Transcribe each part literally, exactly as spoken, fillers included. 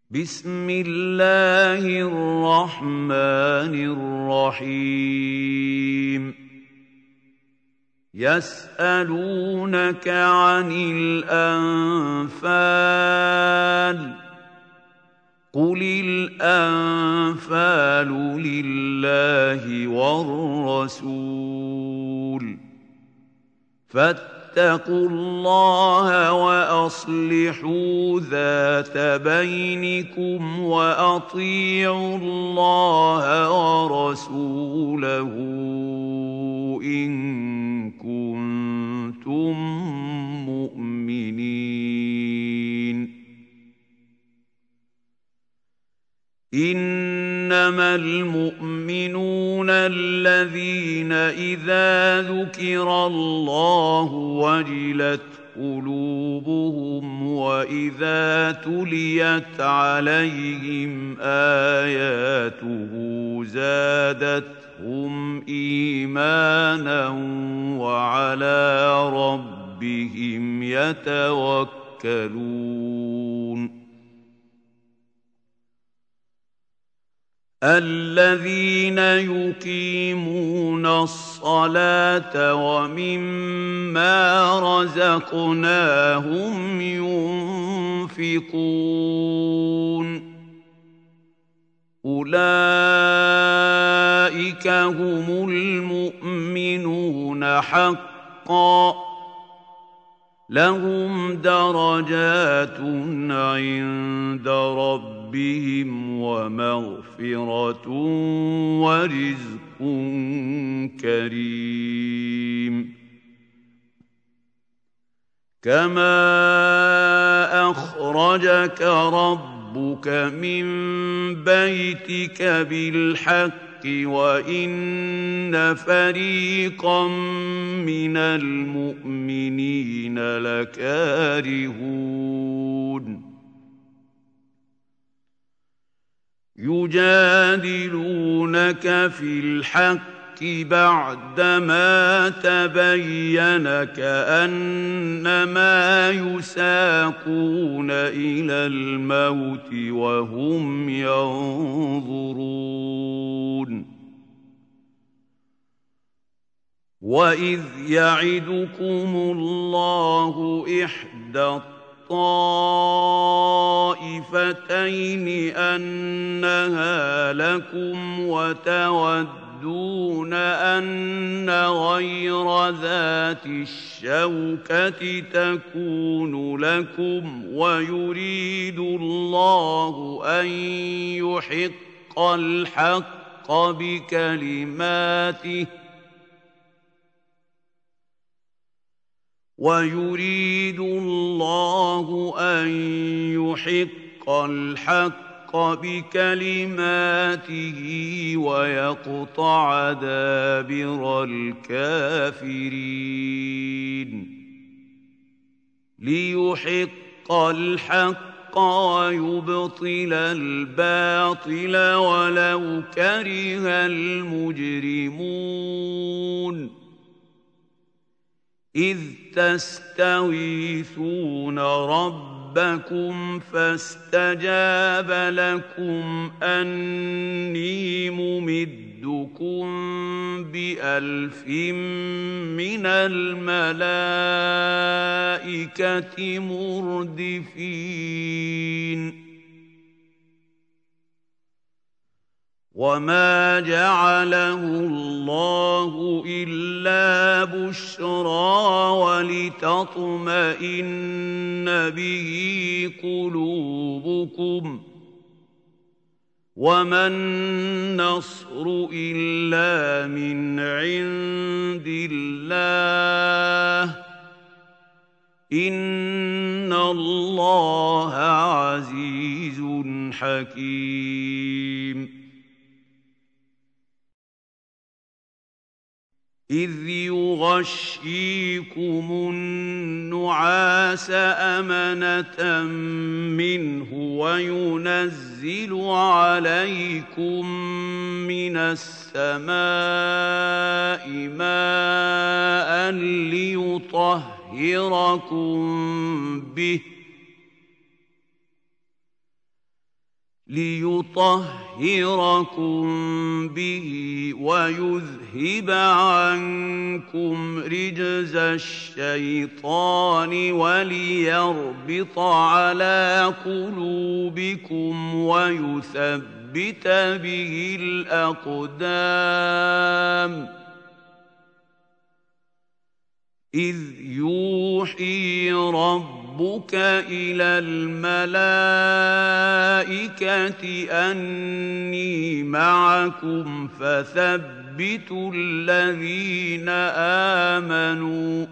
بسم الله الرحمن الرحيم يسألونك عن الأنفال قل الأنفال لله والرسول فاتقوا الله وأصلحوا ذات بينكم وأطيعوا الله ورسوله إن كنتم مؤمنين إنما المؤمنون الذين إذا ذكر الله وجلت قلوبهم وإذا تليت عليهم آياته زادتهم إيمانا وعلى ربهم يتوكلون الذين يقيمون الصلاة ومما رزقناهم ينفقون أولئك هم المؤمنون حقا لهم درجات عند ربهم ومغفرة ورزق كريم كما أخرجك ربك من بيتك بالحق وإن فريقا من المؤمنين لكارهون يجادلونك في الحق بعدما تبين كأنما يساقون إلى الموت وهم ينظرون وإذ يعدكم الله إحدى الطائفتين أنها لكم وتودون أن غير ذات الشوكة تكون لكم ويريد الله أن يحق الحق بكلماته ويريد الله أن يحق الحق بكلماته ويقطع دابر الكافرين ليحق الحق ويبطل الباطل ولو كره المجرمون إذ تستغيثون ربكم فاستجاب لكم أني ممدكم بألف من الملائكة مردفين وما جعله الله إلا بشرى ولتطمئن به قلوبكم وما النصر إلا من عند الله إن الله عزيز حكيم إذ يغشيكم النعاس أمنة منه وينزل عليكم من السماء ماء ليطهركم به ليطهركم به ويذهب عنكم رجز الشيطان وليربط على قلوبكم ويثبت به الأقدام إذ يوحي ربك إلى الملائكة أني معكم فثبتوا الذين آمنوا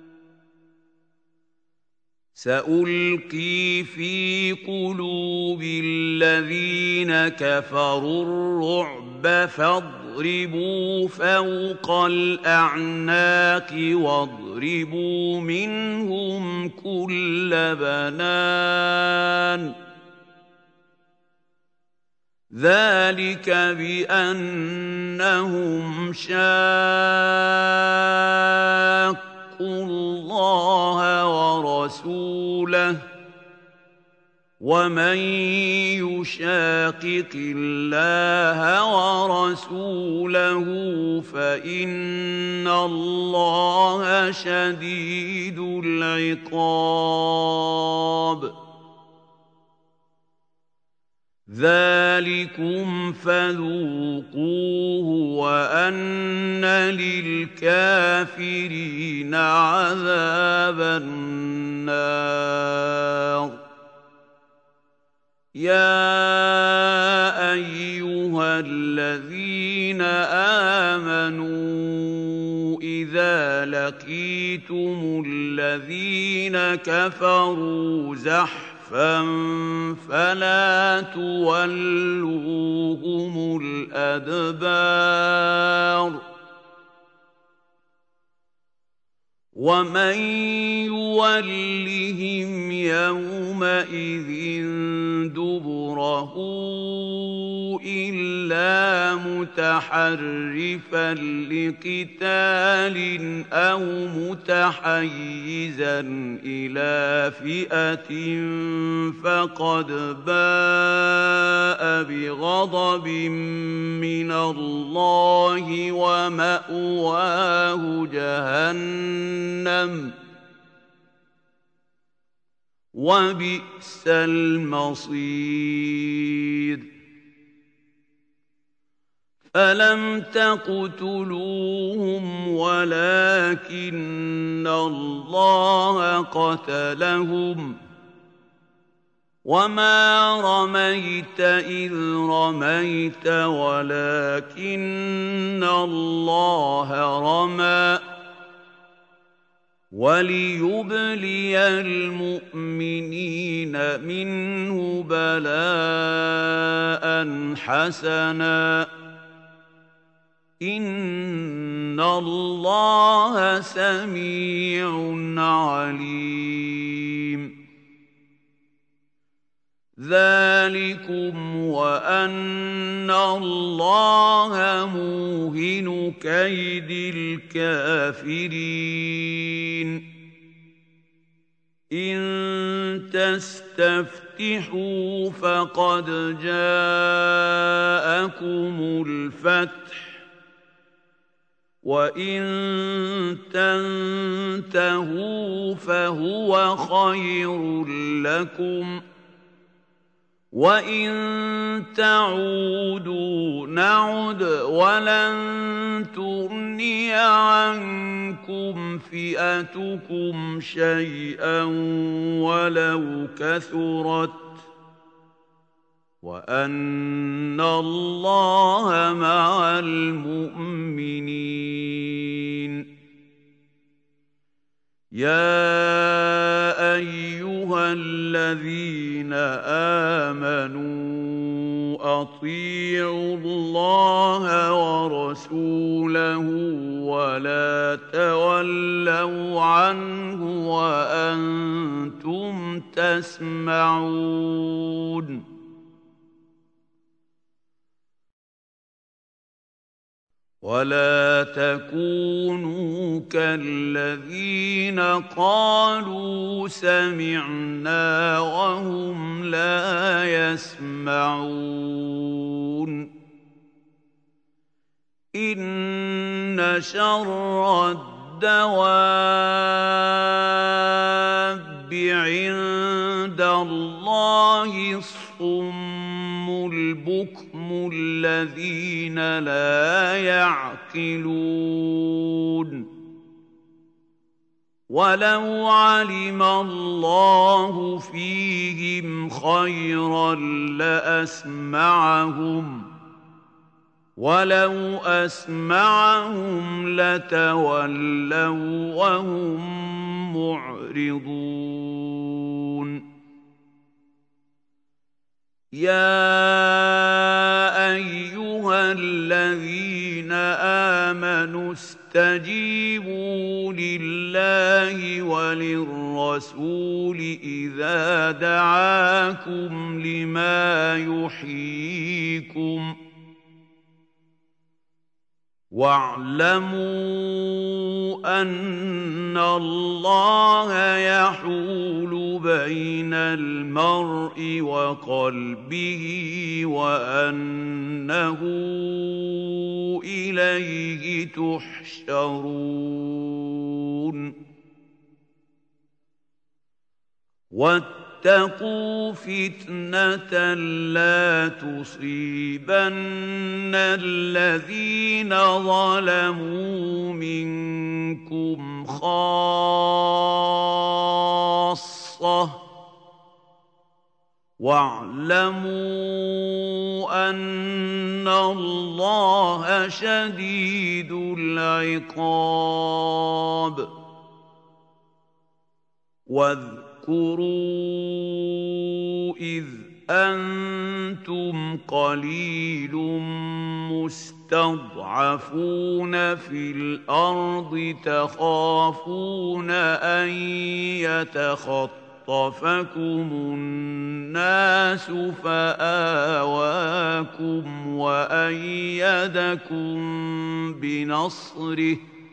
سألقي في قلوب الذين كفروا الرعب فاضربوا فوق الأعناق واضربوا منهم كل بنان ذلك بأنهم شاقوا الله ورسوله ومن يشاقق الله ورسوله فإن الله شديد العقاب ذلكم فذوقوه وأن للكافرين عذاب النار يا أيها الذين آمنوا إذا لقيتم الذين كفروا زحفا فلا تولوهم الأدبار ومن يولهم يومئذ دبره إلا متحرفا لقتال أو متحيزا إلى فئة فقد باء بغضب من الله ومأواه جهنم وبئس المصير فلم تقتلوهم ولكن الله قتلهم وما رميت إذ رميت ولكن الله رمى وليبلي المؤمنين منه بلاء حسنا إن الله سميع عليم ذلكم وأن الله موهن كيد الكافرين إن تستفتحوا فقد جاءكم الفتح وإن تنتهوا فهو خير لكم وإن تعودوا نعد ولن تغني عنكم فئتكم شيئا ولو كثرت وأن الله مع المؤمنين يا أيها الذين آمنوا أطيعوا الله ورسوله ولا تولوا عنه وأنتم تسمعون ولا تكونوا كالذين قالوا سمعنا وهم لا يسمعون إن شر الدواب عند الله الصم البكم الذين لا يعقلون ولو علم الله فيهم خيرا لأسمعهم ولو أسمعهم لتولوا وهم معرضون يا أيها الذين آمنوا استجيبوا لله وللرسول إذا دعاكم لما يحييكم واعلموا أن الله يحول بين المرء وقلبه وأنه إليه تحشرون واتقوا فتنة لا تصيبن الذين ظلموا منكم خاصة واعلموا أن الله شديد العقاب واذكروا إذ أنتم قليل مستضعفون في الأرض تخافون أن يتخطفكم الناس فآواكم وأيدكم بنصره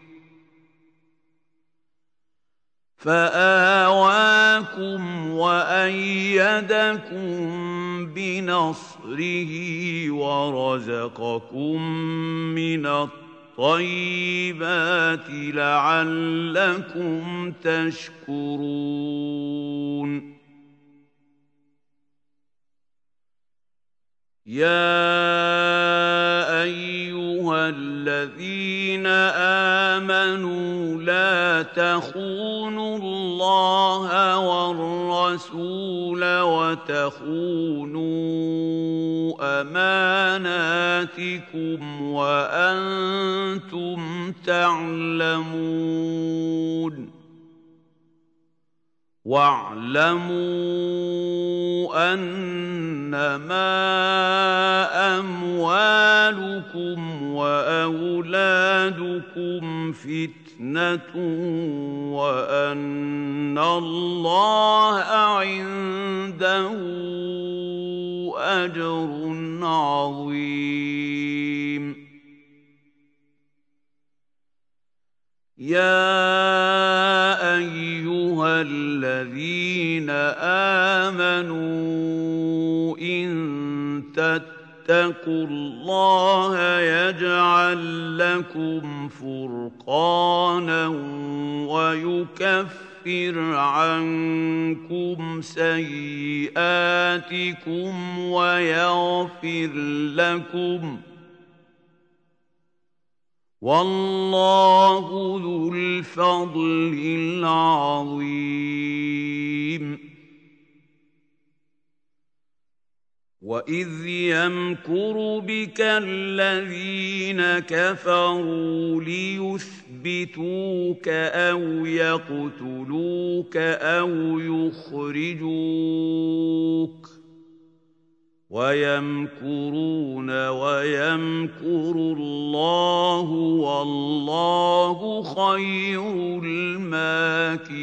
فآواكم وأيدكم بنصره ورزقكم من الطيبات لعلكم تشكرون يا أيها الذين آمنوا لا تخونوا الله والرسول وتخونوا أماناتكم وأنتم تعلمون واعلموا أنما أموالكم وأولادكم فتنة وأن الله عنده أجر عظيم يا أيها الذين آمنوا إن تتقوا الله يجعل لكم فرقانا ويكفر عنكم سيئاتكم ويغفر لكم والله ذو الفضل العظيم وإذ يمكر بك الذين كفروا ليثبتوك أو يقتلوك أو يخرجوك ويمكرون ويمكر الله والله خير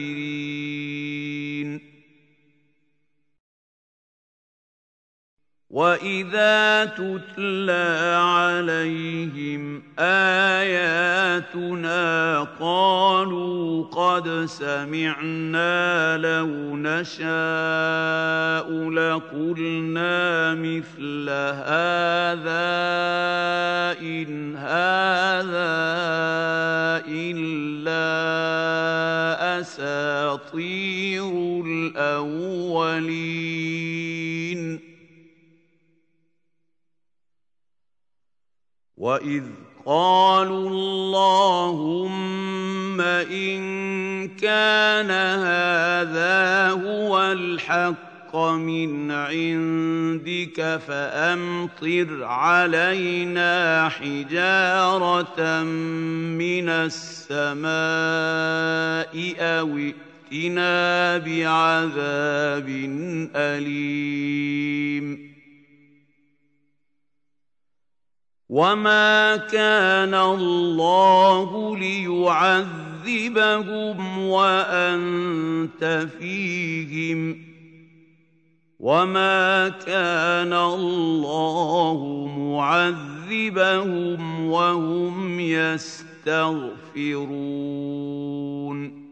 الماكرين وَإِذَا تُتْلَىٰ عَلَيْهِمْ آيَاتُنَا قَالُوا قَدْ سَمِعْنَا لَوْ نَشَاءُ لَقُلْنَا مِثْلَ هَٰذَا إِنْ هَٰذَا إِلَّا أَسَاطِيرُ الْأَوَّلِينَ وَإِذْ قَالُوا اللَّهُمَّ إِن كَانَ هَٰذَا هُوَ الْحَقَّ مِنْ عِندِكَ فَأَمْطِرْ عَلَيْنَا حِجَارَةً مِّنَ السَّمَاءِ أَوِ ائْتِنَا بِعَذَابٍ أَلِيمٍ وَمَا كَانَ اللَّهُ لِيُعَذِّبَهُمْ وَأَنتَ فِيهِمْ ۚ وَمَا كَانَ اللَّهُ مُعَذِّبَهُمْ وَهُمْ يَسْتَغْفِرُونَ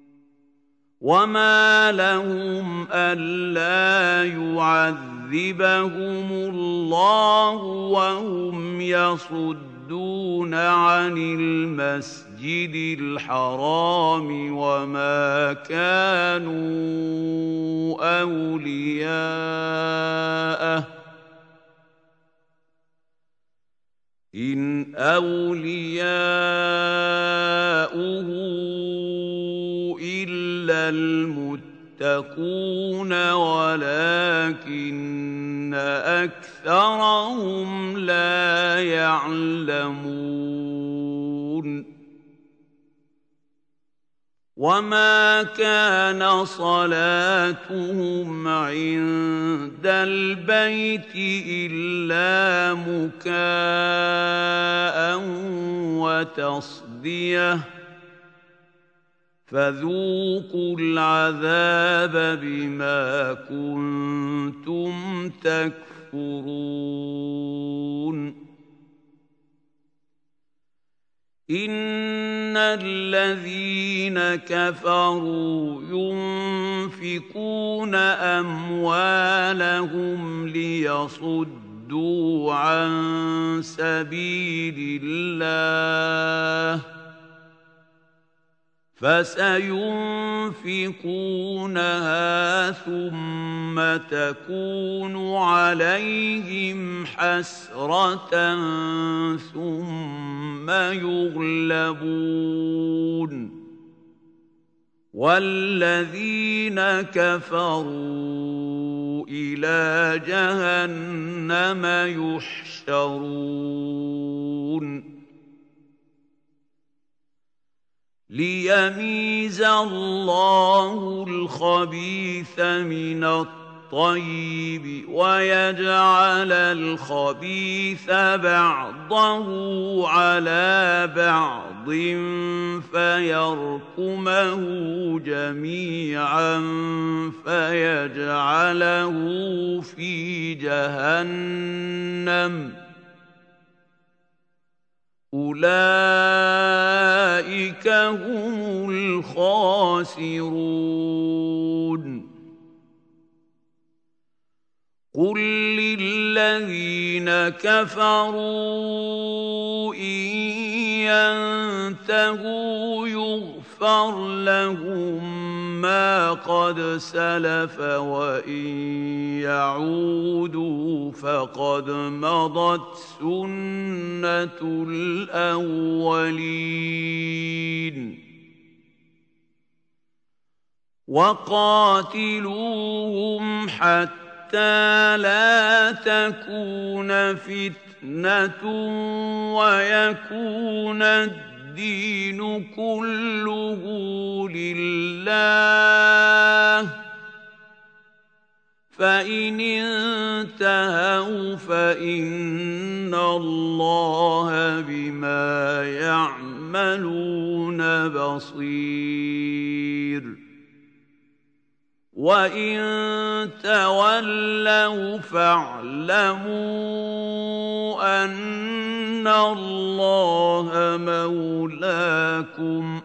وَمَا لَهُمْ أَلَّا يُعَذِّبَهُمُ اللَّهُ وَهُمْ يَصُدُّونَ عَنِ الْمَسْجِدِ الْحَرَامِ وَمَا كَانُوا أَوْلِيَاءَهُ ۚ إِنْ أَوْلِيَاؤُهُ إِلَّا الْمُتَّقُونَ وَلَٰكِنَّ أَكْثَرَهُمْ لَا يَعْلَمُونَ وَمَا كَانَ صَلَاتُهُمْ عِندَ الْبَيْتِ إِلَّا مُكَاءً وَتَصْدِيَةً فَذُوقُوا الْعَذَابَ بِمَا كُنتُمْ تَكْفُرُونَ إِنَّ الَّذِينَ كَفَرُوا يُنفِقُونَ أَمْوَالَهُمْ لِيَصُدُّوا عَن سَبِيلِ اللَّهِ فَسَيُنفِقُونَهَا ثُمَّ تَكُونُ عَلَيْهِمْ حَسْرَةً ثُمَّ يُغْلَبُونَ وَالَّذِينَ كَفَرُوا إِلَىٰ جَهَنَّمَ يُحْشَرُونَ لِيَمِيزَ اللَّهُ الْخَبِيثَ مِنَ الطَّيِّبِ وَيَجْعَلَ الْخَبِيثَ بَعْضَهُ عَلَىٰ بَعْضٍ فَيَرْكُمَهُ جَمِيعًا فَيَجْعَلَهُ فِي جَهَنَّمَ ۚ أُولَٰئِكَ هُمُ الْخَاسِرُونَ قُل لِّلَّذِينَ كَفَرُوا إِن يَنتَهُوا يُغْفَرْ لَهُم مَّا قَدْ سَلَفَ وَإِن يَعُودُوا فَقَدْ مَضَتْ سُنَّةُ الْأَوَّلِينَ وَقَاتِلُوهُمْ حَتَّىٰ لَا تَكُونَ فِتْنَةٌ وَيَكُونَ الدِّينُ كُلُّهُ لِلَّهِ ۖ فَإِنِ انتَهَوْا فَإِنَّ اللَّهَ بِمَا يَعْمَلُونَ بَصِيرٌ وَإِن تَوَلَّوْا فَاعْلَمُوا أَنَّ اللَّهَ مَوْلَاكُمْ ۚ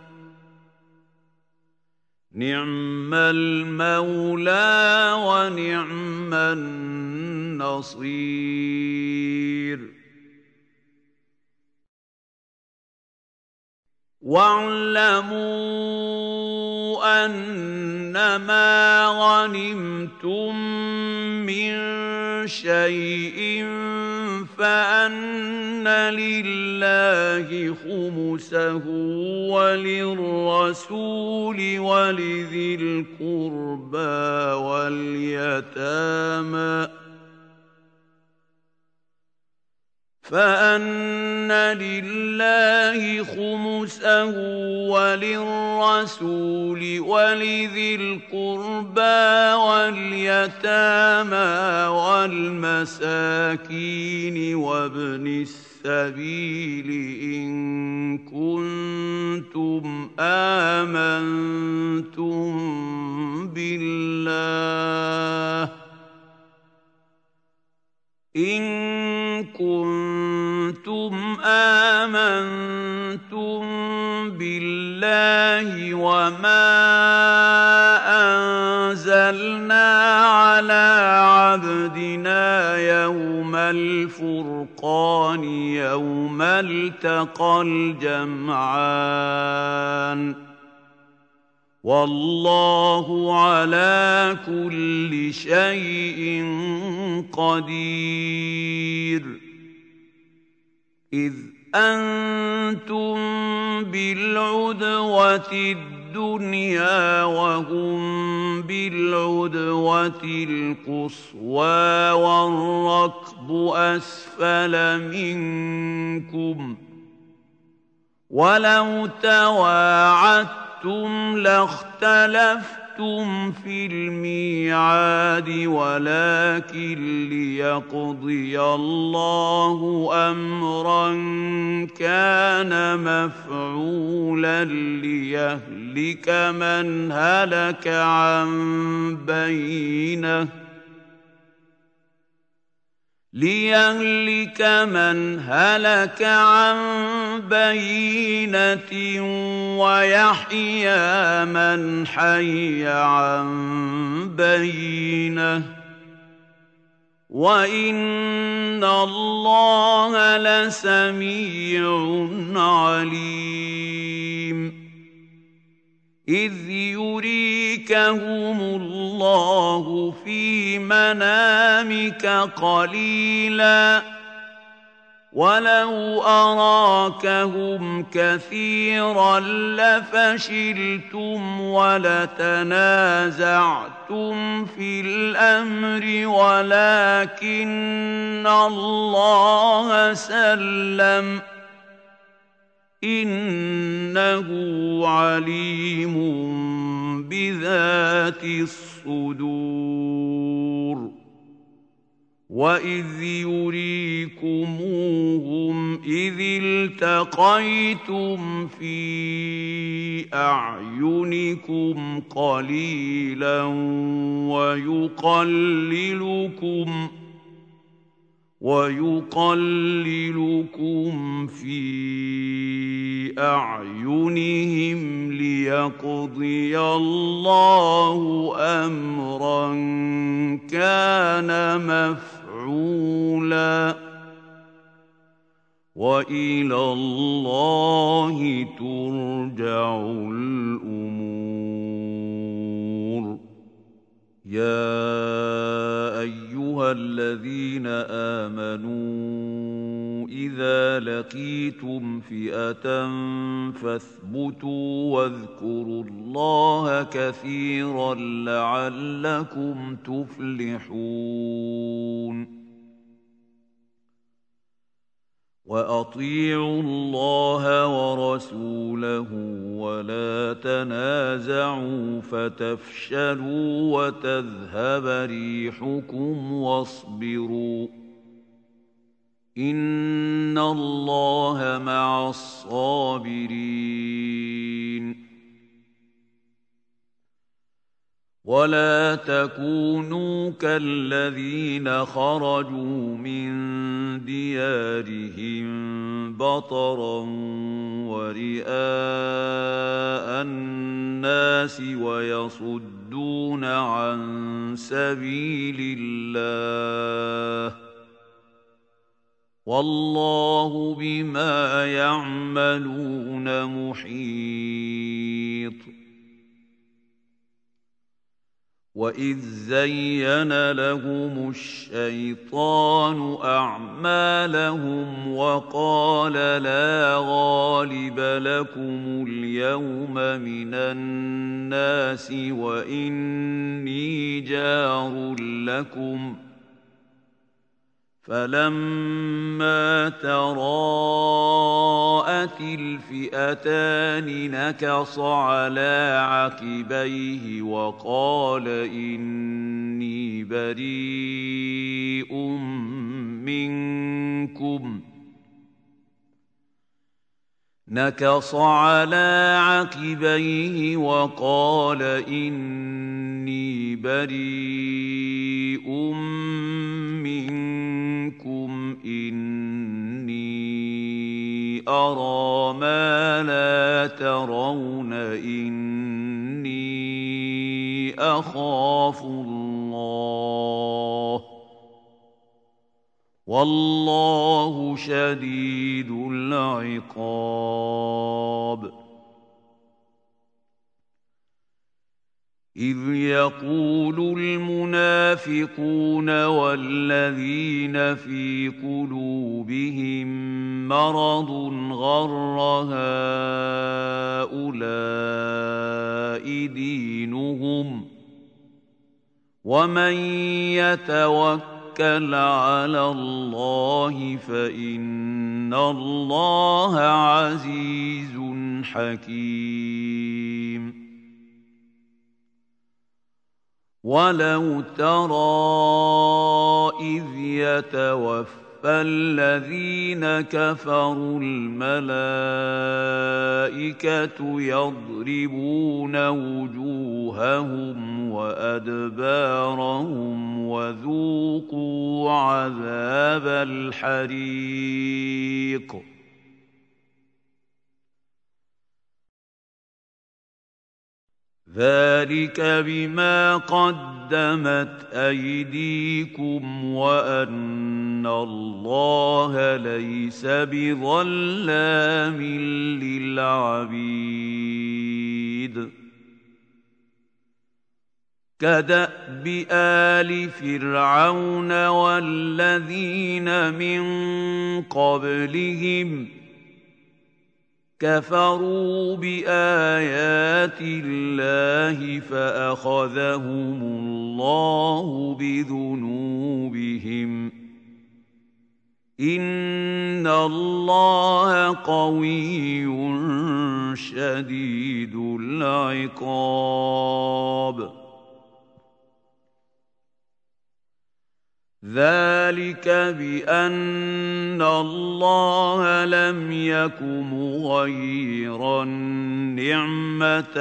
نِعْمَ الْمَوْلَىٰ وَنِعْمَ النَّصِيرُ. وَاعْلَمُوا أَنَّمَا غَنِمْتُم مِّن شَيْءٍ فَأَنَّ لِلَّهِ خُمُسَهُ وَلِلرَّسُولِ وَلِذِي الْقُرْبَىٰ وَالْيَتَامَىٰ فَأَنَّ لِلَّهِ خُمُسَهُ وَلِلرَّسُولِ وَلِذِي الْقُرْبَىٰ وَالْيَتَامَىٰ وَالْمَسَاكِينِ وَابْنِ السَّبِيلِ إِن كُنتُمْ آمَنتُم بِاللَّهِ إِن كُنتُمْ آمَنتُم بِاللَّهِ وَمَا أَنزَلْنَا عَلَىٰ عَبْدِنَا يَوْمَ الْفُرْقَانِ يَوْمَ الْتَقَى الْجَمْعَانِ ۗ وَاللَّهُ عَلَىٰ كُلِّ شَيْءٍ قَدِيرٌ. إِذْ أَنتُم بِالْعُدْوَةِ الدُّنْيَا وَهُم بِالْعُدْوَةِ الْقُصْوَىٰ وَالرَّكْبُ أَسْفَلَ مِنكُمْ ۚ وَلَوْ تَوَاعَدتُّمْ لَاخْتَلَفْتُمْ فِي الْمِيعَادِ وَلَٰكِن لِّيَقْضِيَ اللَّهُ أَمْرًا كَانَ مَفْعُولًا لِّيَهْلِكَ مَنْ هَلَكَ عَن بَيِّنَةٍ لِيَهْلِكَ مَنْ هَلَكَ عَن بَيِّنَةٍ وَيَحْيَىٰ مَنْ حَيَّ عَن بَيِّنَةٍ ۗ وَإِنَّ اللَّهَ لَسَمِيعٌ عَلِيمٌ. إِذْ يُرِيكَهُمُ اللَّهُ فِي مَنَامِكَ قَلِيلًا وَلَوْ أَرَاكَهُمْ كَثِيرًا لَّفَشِلْتُمْ وَلَتَنَازَعْتُمْ فِي الْأَمْرِ وَلَٰكِنَّ اللَّهَ سَلَّمَ ۗ إِنَّهُ عَلِيمٌ بِذَاتِ الصُّدُورِ. وَإِذْ يُرِيكُمُوهُمْ إِذِ الْتَقَيْتُمْ فِي أَعْيُنِكُمْ قَلِيلًا وَيُقَلِّلُكُمْ وَيُقَلِّلُكُمْ فِي أَعْيُنِهِمْ لِيَقْضِيَ اللَّهُ أَمْرًا كَانَ مَفْعُولًا ۗ وَإِلَى اللَّهِ تُرْجَعُ الْأُمُورُ. يَا أَيُّهَا الَّذِينَ آمَنُوا إِذَا لَقِيتُمْ فِئَةً فَاثْبُتُوا وَاذْكُرُوا اللَّهَ كَثِيرًا لَّعَلَّكُمْ تُفْلِحُونَ. وَأَطِيعُوا اللَّهَ وَرَسُولَهُ وَلَا تَنَازَعُوا فَتَفْشَلُوا وَتَذْهَبَ رِيحُكُمْ وَاصْبِرُوا ۚ إِنَّ اللَّهَ مَعَ الصَّابِرِينَ. ولا تكونوا كالذين خرجوا من ديارهم بطرا ورئاء الناس ويصدون عن سبيل الله والله بما يعملون محيط. وَإِذْ زَيَّنَ لَهُمُ الشَّيْطَانُ أَعْمَالَهُمْ وَقَالَ لَا غَالِبَ لَكُمُ الْيَوْمَ مِنَ النَّاسِ وَإِنِّي جَارٌ لَكُمْ فَلَمَّا تَرَاءَتِ الْفِئَتَانِ نَكَصَ عَلَى عَقِبَيْهِ وَقَالَ إِنِّي بَرِيءٌ مِّنكُمْ نكص على عقبيه وقال إني بريء منكم إني أرى ما لا ترون إني أخاف الله والله شديد العقاب. إذ يقول المنافقون والذين في قلوبهم مرض غر هؤلاء دينهم ومن يتوكل توكل على الله فإن الله عزيز حكيم. ولو ترى إذ يتوفى الذين كفروا الملائكة يضربون وجوههم وأدبارهم وذوقوا عذاب الحريق. ذلك بما قدمت أيديكم وأن الله ليس بظلام للعبيد. كدأب آل فرعون والذين من قبلهم كفروا بآيات الله فأخذهم الله بذنوبهم إن الله قوي شديد العقاب. ذلك بأن الله لم يك مغيرا نعمة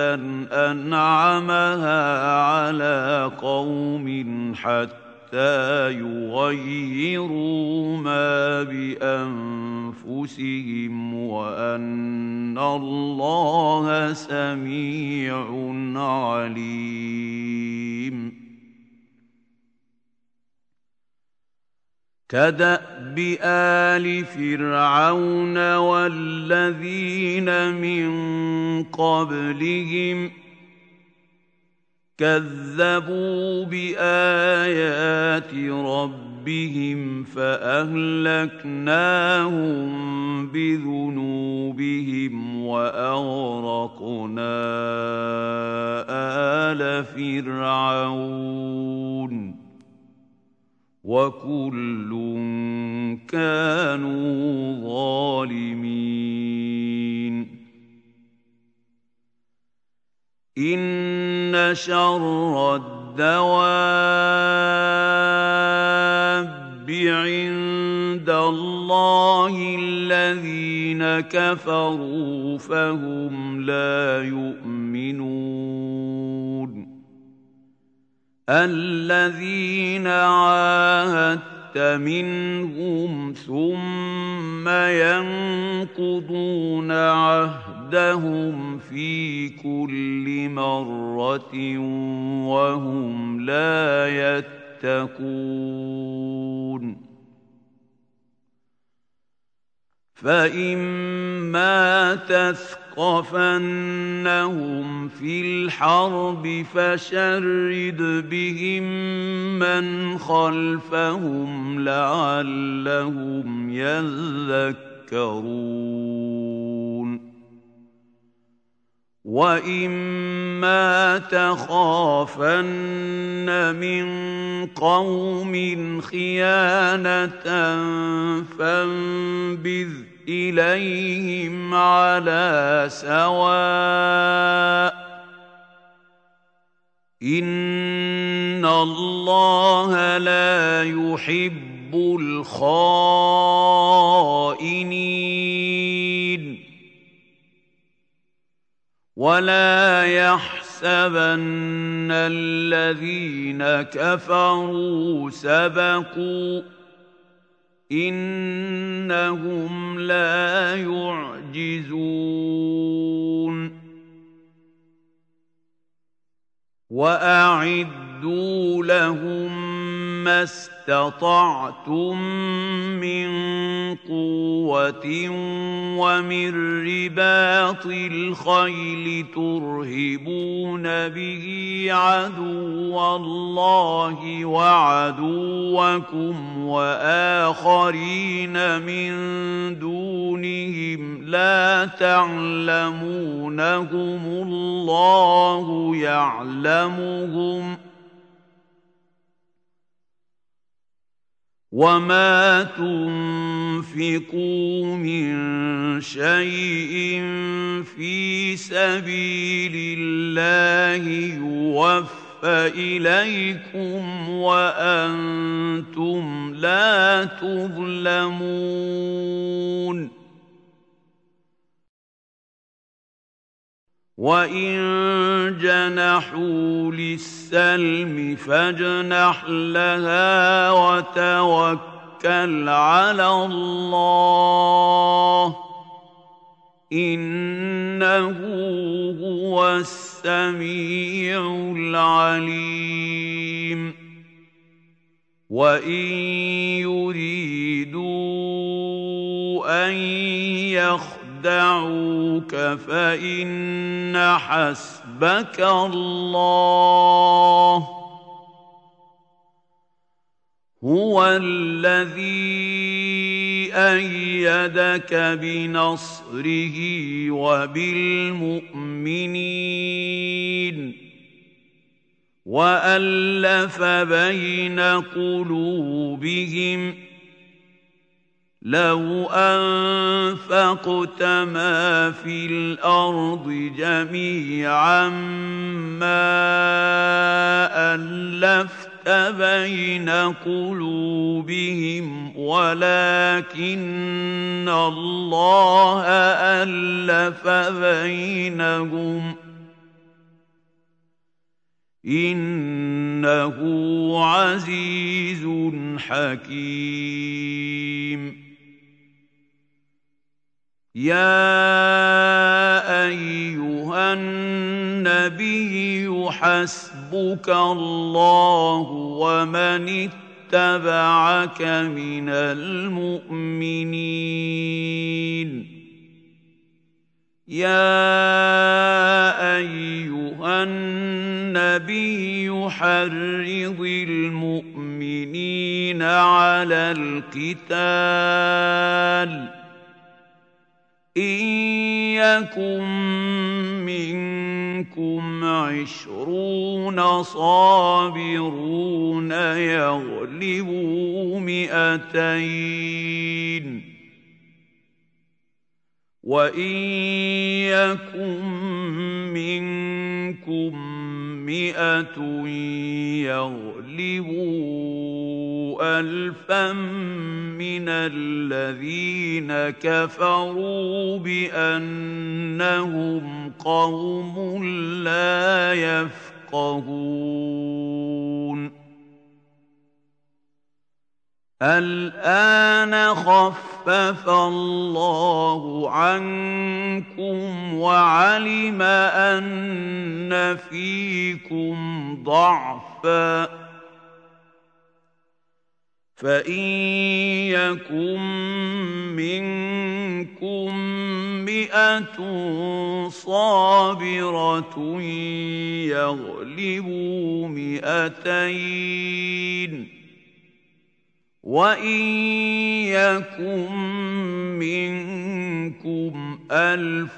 أنعمها على قوم حتى يغيروا ما بأنفسهم وأن الله سميع عليم. كدأب آل فرعون والذين من قبلهم كذبوا بآيات ربهم فأهلكناهم بذنوبهم وأغرقنا آل فرعون وكل كانوا ظالمين. إن شر الدواب عند الله الذين كفروا فهم لا يؤمنون. الذين عاهدت منهم ثم ينقضون عهدهم في كل مرة وهم لا يتقون فإما تثقفنهم في الحرب فشرد بهم من خلفهم لعلهم يذكرون وإما تخافن من قوم خيانة فانبذ إليهم على سواء إن الله لا يحب الخائنين ولا يحسبن الذين كفروا سبقوا إنهم لا يعجزون وأعدوا لهم ما استطعتم من قوة ومن رباط الخيل ترهبون به عدو الله وعدوكم وآخرين من دونهم لا تعلمونهم الله يعلمهم وما تنفقوا من شيء في سبيل الله يوفى إليكم وأنتم لا تظلمون وَإِن جَنَحُوا لِلسَّلْمِ فَاجْنَحْ لَهَا وَتَوَكَّلْ عَلَى اللَّهِ إِنَّهُ هُوَ السَّمِيعُ الْعَلِيمُ وَإِن يُرِيدُوا أَن يَخْرُجُوا دعوك فإن حسبك الله هو الذي أيدك بنصره وبالمؤمنين وألف بين قلوبهم لو أنفقت ما في الأرض جميعا ما ألفت بين قلوبهم ولكن الله ألف بينهم إنه عزيز حكيم يا أيها النبي حسبك الله ومن اتبعك من المؤمنين يا أيها النبي حرض المؤمنين على القتال إن يكن منكم عشرون صابرون يغلبوا مئتين وإن يكن منكم مئة يغلبوا ألفا من الذين كفروا بأنهم قوم لا يفقهون يفقهون الآن خفف الله عنكم وعلم أن فيكم ضعفا فإن يكن منكم مئة صابرة يغلبوا مئتين وَإِن يَكُن مِّنكُمْ أَلْفٌ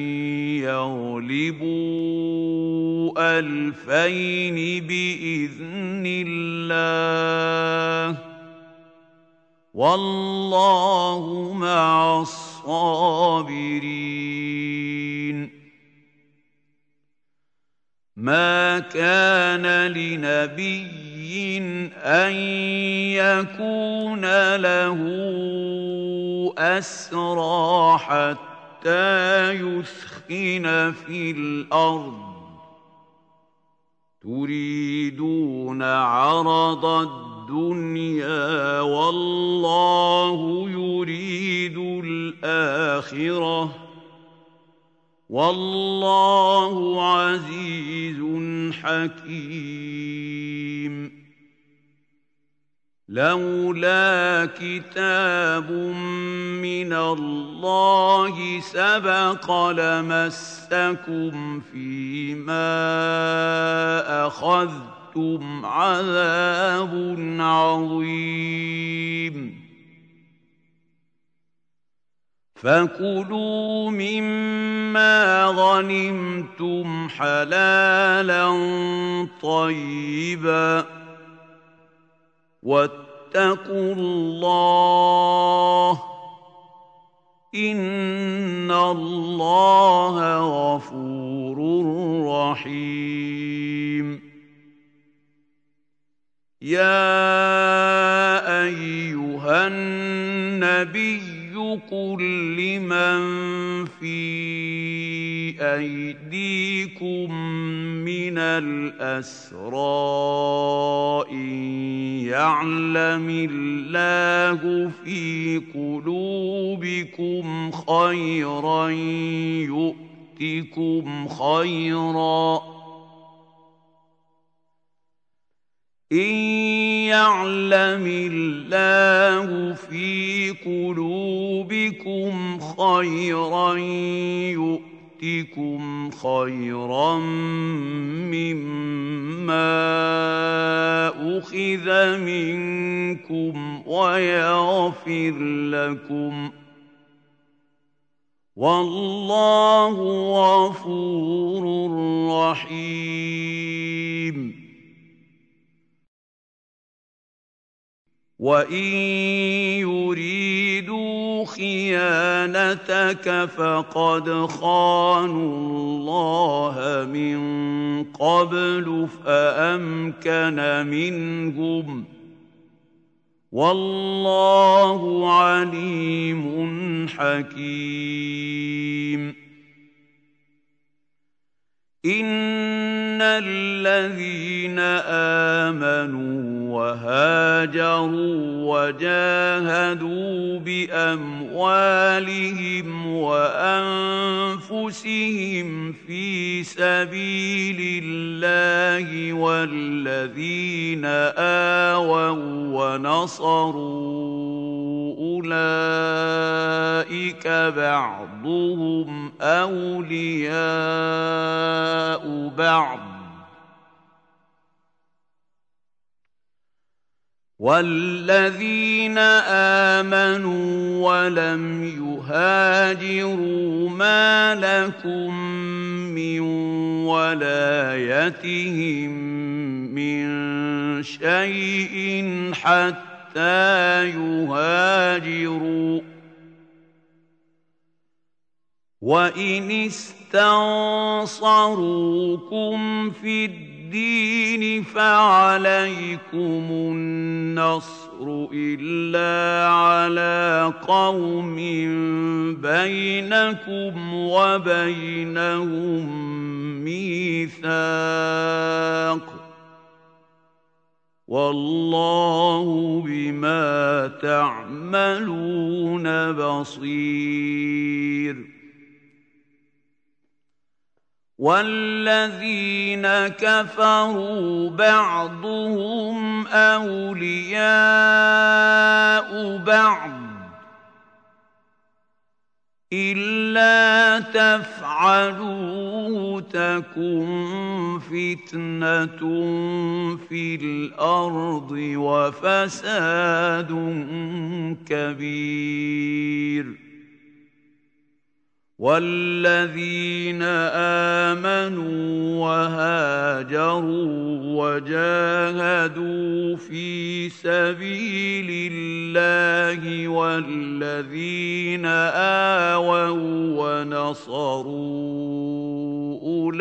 يَغْلِبُوا أَلْفَيْنِ بِإِذْنِ اللَّهِ وَاللَّهُ مَعَ الصَّابِرِينَ مَا كَانَ لِنَبِيٍّ أَن يَكُونَ لَهُ أَسْرَىٰ حَتَّىٰ يُثْخِنَ فِي الْأَرْضِ تُرِيدُونَ عَرَضَ الدُّنْيَا وَاللَّهُ يُرِيدُ الْآخِرَةَ وَاللَّهُ عَزِيزٌ حَكِيمٌ لولا كتاب من الله سبق لمسكم فيما أخذتم عذاب عظيم فكلوا مما غنمتم حلالا طيبا واتقوا الله إن الله غفور رحيم يا أيها النبي قل لمن في أيديكم من الأسرى إن يعلم الله في قلوبكم خيرا يؤتكم خيرا إن يعلم الله في قلوبكم خيرا يؤتكم خيرا مما أخذ منكم ويغفر لكم والله غفور رحيم وَإِن يُرِيدُوا خِيَانَتَكَ فَقَدْ خَانُوا اللَّهَ مِن قَبْلُ فَأَمْكَنَ مِنْهُمْ وَاللَّهُ عَلِيمٌ حَكِيمٌ إِنَّ الَّذِينَ آمَنُوا وهاجروا وجاهدوا بأموالهم وأنفسهم في سبيل الله والذين آووا ونصروا أولئك بعضهم أولياء بعض والذين آمنوا ولم يهاجروا ما لكم من ولايتهم من شيء حتى يهاجروا وإن استنصروكم في الدين الدين فعليكم النصر إلا على قوم بينكم وبينهم ميثاق والله بما تعملون بصير. والذين كفروا بعضهم أولياء بعض إلا تفعلوه تكن فتنة في الأرض وفساد كبير. والذين آمنوا وهاجروا وجاهدوا في سبيل الله والذين آووا ونصروا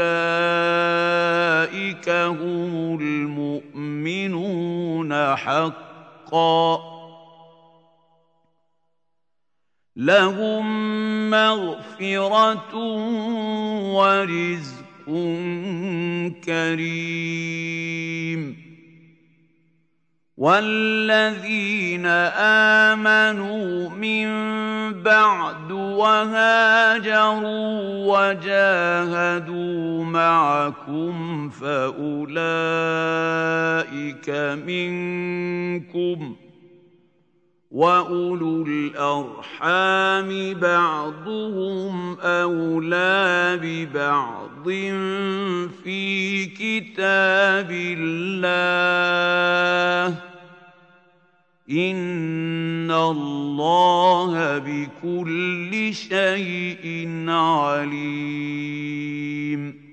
أولئك هم المؤمنون حقا لهم مغفرة ورزق كريم. والذين آمنوا من بعد وهاجروا وجاهدوا معكم فأولئك منكم وأولو الأرحام بعضهم أولى ببعض في كتاب الله إن الله بكل شيء عليم.